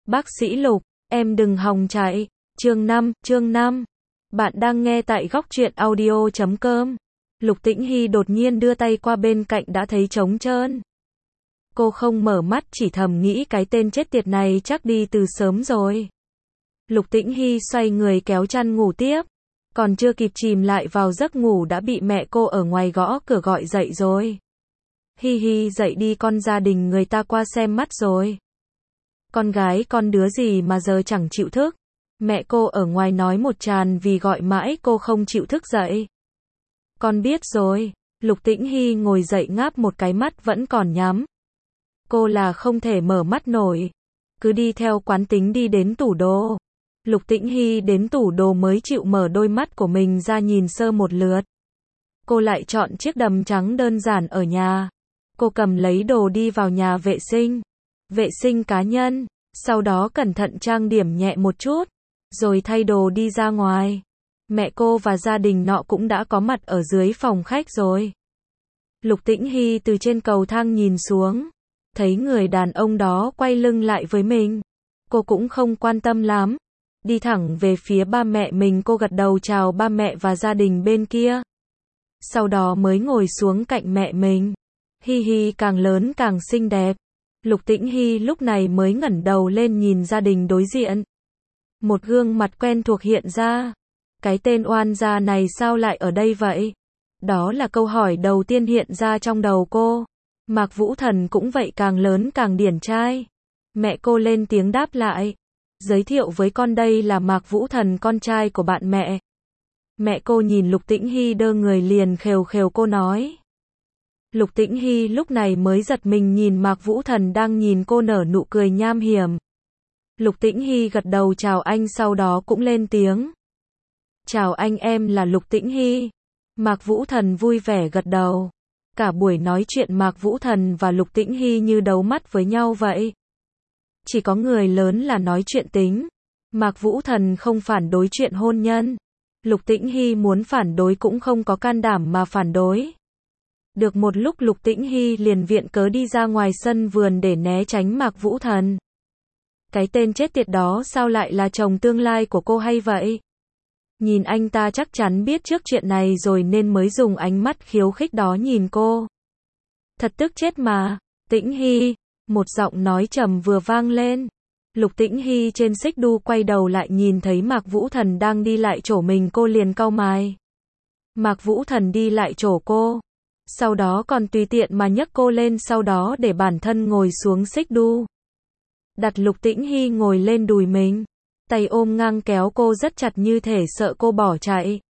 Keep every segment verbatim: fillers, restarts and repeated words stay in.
Bác sĩ Lục, em đừng hòng chạy. Chương năm, chương năm. Bạn đang nghe tại góc truyện audio chấm com. Lục Tĩnh Hy đột nhiên đưa tay qua bên cạnh đã thấy trống trơn. Cô không mở mắt, chỉ thầm nghĩ cái tên chết tiệt này chắc đi từ sớm rồi. Lục Tĩnh Hy xoay người kéo chăn ngủ tiếp. Còn chưa kịp chìm lại vào giấc ngủ đã bị mẹ cô ở ngoài gõ cửa gọi dậy rồi. Hi hi, dậy đi con, gia đình người ta qua xem mắt rồi. Con gái con đứa gì mà giờ chẳng chịu thức. Mẹ cô ở ngoài nói một tràn vì gọi mãi cô không chịu thức dậy. Con biết rồi. Lục Tĩnh Hy ngồi dậy ngáp một cái, mắt vẫn còn nhắm. Cô là không thể mở mắt nổi. Cứ đi theo quán tính đi đến tủ đồ. Lục Tĩnh Hy đến tủ đồ mới chịu mở đôi mắt của mình ra nhìn sơ một lượt. Cô lại chọn chiếc đầm trắng đơn giản ở nhà. Cô cầm lấy đồ đi vào nhà vệ sinh. Vệ sinh cá nhân. Sau đó cẩn thận trang điểm nhẹ một chút. Rồi thay đồ đi ra ngoài. Mẹ cô và gia đình nọ cũng đã có mặt ở dưới phòng khách rồi. Lục Tĩnh Hy từ trên cầu thang nhìn xuống. Thấy người đàn ông đó quay lưng lại với mình. Cô cũng không quan tâm lắm. Đi thẳng về phía ba mẹ mình, cô gật đầu chào ba mẹ và gia đình bên kia. Sau đó mới ngồi xuống cạnh mẹ mình. Hi hi, càng lớn càng xinh đẹp. Lục Tĩnh Hy lúc này mới ngẩng đầu lên nhìn gia đình đối diện. Một gương mặt quen thuộc hiện ra. Cái tên oan gia này sao lại ở đây vậy? Đó là câu hỏi đầu tiên hiện ra trong đầu cô. Mạc Vũ Thần cũng vậy, càng lớn càng điển trai. Mẹ cô lên tiếng đáp lại. Giới thiệu với con, đây là Mạc Vũ Thần, con trai của bạn mẹ. Mẹ cô nhìn Lục Tĩnh Hy đơ người liền khều khều cô nói. Lục Tĩnh Hy lúc này mới giật mình nhìn Mạc Vũ Thần đang nhìn cô nở nụ cười nham hiểm. Lục Tĩnh Hy gật đầu chào anh, sau đó cũng lên tiếng. Chào anh, em là Lục Tĩnh Hy. Mạc Vũ Thần vui vẻ gật đầu. Cả buổi nói chuyện Mạc Vũ Thần và Lục Tĩnh Hy như đấu mắt với nhau vậy. Chỉ có người lớn là nói chuyện tính. Mạc Vũ Thần không phản đối chuyện hôn nhân. Lục Tĩnh Hy muốn phản đối cũng không có can đảm mà phản đối. Được một lúc Lục Tĩnh Hy liền viện cớ đi ra ngoài sân vườn để né tránh Mạc Vũ Thần. Cái tên chết tiệt đó sao lại là chồng tương lai của cô hay vậy? Nhìn anh ta chắc chắn biết trước chuyện này rồi nên mới dùng ánh mắt khiêu khích đó nhìn cô. Thật tức chết mà. Tĩnh Hy. Một giọng nói trầm vừa vang lên. Lục Tĩnh Hy trên xích đu quay đầu lại nhìn thấy Mạc Vũ Thần đang đi lại chỗ mình, cô liền cau mày. Mạc Vũ Thần đi lại chỗ cô. Sau đó còn tùy tiện mà nhấc cô lên, sau đó để bản thân ngồi xuống xích đu. Đặt Lục Tĩnh Hy ngồi lên đùi mình. Tay ôm ngang kéo cô rất chặt như thể sợ cô bỏ chạy.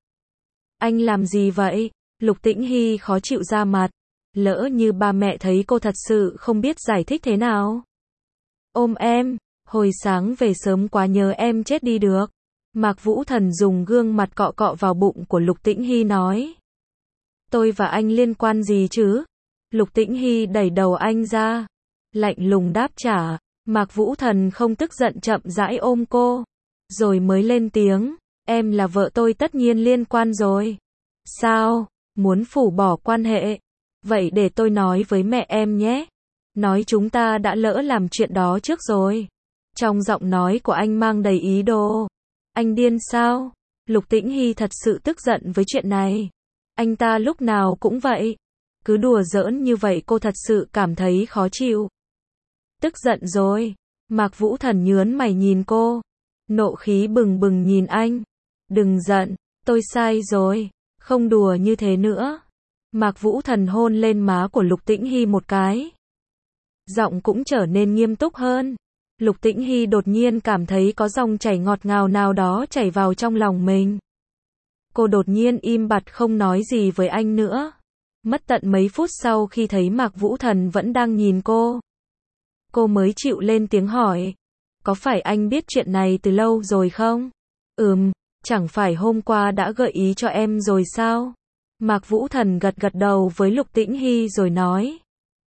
Anh làm gì vậy? Lục Tĩnh Hy khó chịu ra mặt. Lỡ như ba mẹ thấy cô thật sự không biết giải thích thế nào. Ôm em, hồi sáng về sớm quá nhớ em chết đi được. Mạc Vũ Thần dùng gương mặt cọ cọ vào bụng của Lục Tĩnh Hy nói. Tôi và anh liên quan gì chứ? Lục Tĩnh Hy đẩy đầu anh ra. Lạnh lùng đáp trả. Mạc Vũ Thần không tức giận chậm rãi ôm cô. Rồi mới lên tiếng. Em là vợ tôi tất nhiên liên quan rồi. Sao? Muốn phủ bỏ quan hệ? Vậy để tôi nói với mẹ em nhé. Nói chúng ta đã lỡ làm chuyện đó trước rồi. Trong giọng nói của anh mang đầy ý đồ. Anh điên sao? Lục Tĩnh Hy thật sự tức giận với chuyện này. Anh ta lúc nào cũng vậy. Cứ đùa giỡn như vậy cô thật sự cảm thấy khó chịu. Tức giận rồi. Mạc Vũ Thần nhướng mày nhìn cô. Nộ khí bừng bừng nhìn anh. Đừng giận, tôi sai rồi. Không đùa như thế nữa. Mạc Vũ Thần hôn lên má của Lục Tĩnh Hy một cái. Giọng cũng trở nên nghiêm túc hơn. Lục Tĩnh Hy đột nhiên cảm thấy có dòng chảy ngọt ngào nào đó chảy vào trong lòng mình. Cô đột nhiên im bặt không nói gì với anh nữa. Mất tận mấy phút sau khi thấy Mạc Vũ Thần vẫn đang nhìn cô. Cô mới chịu lên tiếng hỏi. Có phải anh biết chuyện này từ lâu rồi không? Ừm, chẳng phải hôm qua đã gợi ý cho em rồi sao? Mạc Vũ Thần gật gật đầu với Lục Tĩnh Hy rồi nói.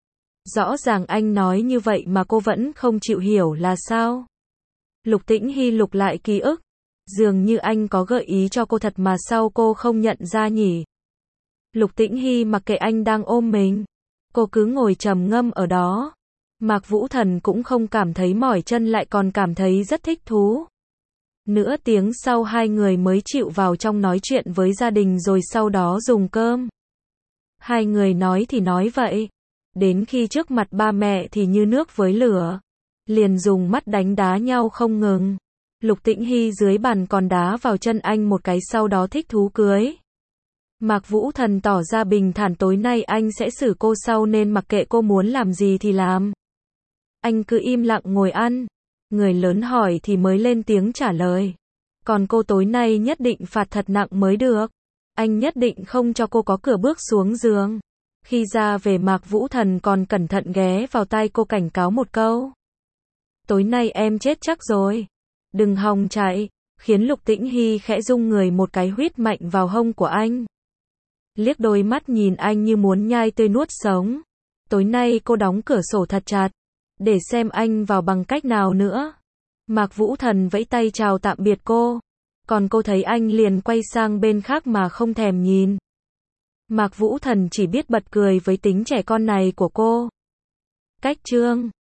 Rõ ràng anh nói như vậy mà cô vẫn không chịu hiểu là sao? Lục Tĩnh Hy lục lại ký ức. Dường như anh có gợi ý cho cô thật mà sao cô không nhận ra nhỉ? Lục Tĩnh Hy mặc kệ anh đang ôm mình. Cô cứ ngồi trầm ngâm ở đó. Mạc Vũ Thần cũng không cảm thấy mỏi chân lại còn cảm thấy rất thích thú. Nửa tiếng sau hai người mới chịu vào trong nói chuyện với gia đình rồi sau đó dùng cơm. Hai người nói thì nói vậy. Đến khi trước mặt ba mẹ thì như nước với lửa. Liền dùng mắt đánh đá nhau không ngừng. Lục Tĩnh Hy dưới bàn còn đá vào chân anh một cái sau đó thích thú cưới. Mạc Vũ Thần tỏ ra bình thản tối nay anh sẽ xử cô sau nên mặc kệ cô muốn làm gì thì làm. Anh cứ im lặng ngồi ăn. Người lớn hỏi thì mới lên tiếng trả lời. Còn cô tối nay nhất định phạt thật nặng mới được. Anh nhất định không cho cô có cửa bước xuống giường. Khi ra về Mạc Vũ Thần còn cẩn thận ghé vào tai cô cảnh cáo một câu. Tối nay em chết chắc rồi. Đừng hòng chạy. Khiến Lục Tĩnh Hy khẽ rung người một cái huýt mạnh vào hông của anh. Liếc đôi mắt nhìn anh như muốn nhai tươi nuốt sống. Tối nay cô đóng cửa sổ thật chặt. Để xem anh vào bằng cách nào nữa. Mạc Vũ Thần vẫy tay chào tạm biệt cô. Còn cô thấy anh liền quay sang bên khác mà không thèm nhìn. Mạc Vũ Thần chỉ biết bật cười với tính trẻ con này của cô. Cách chương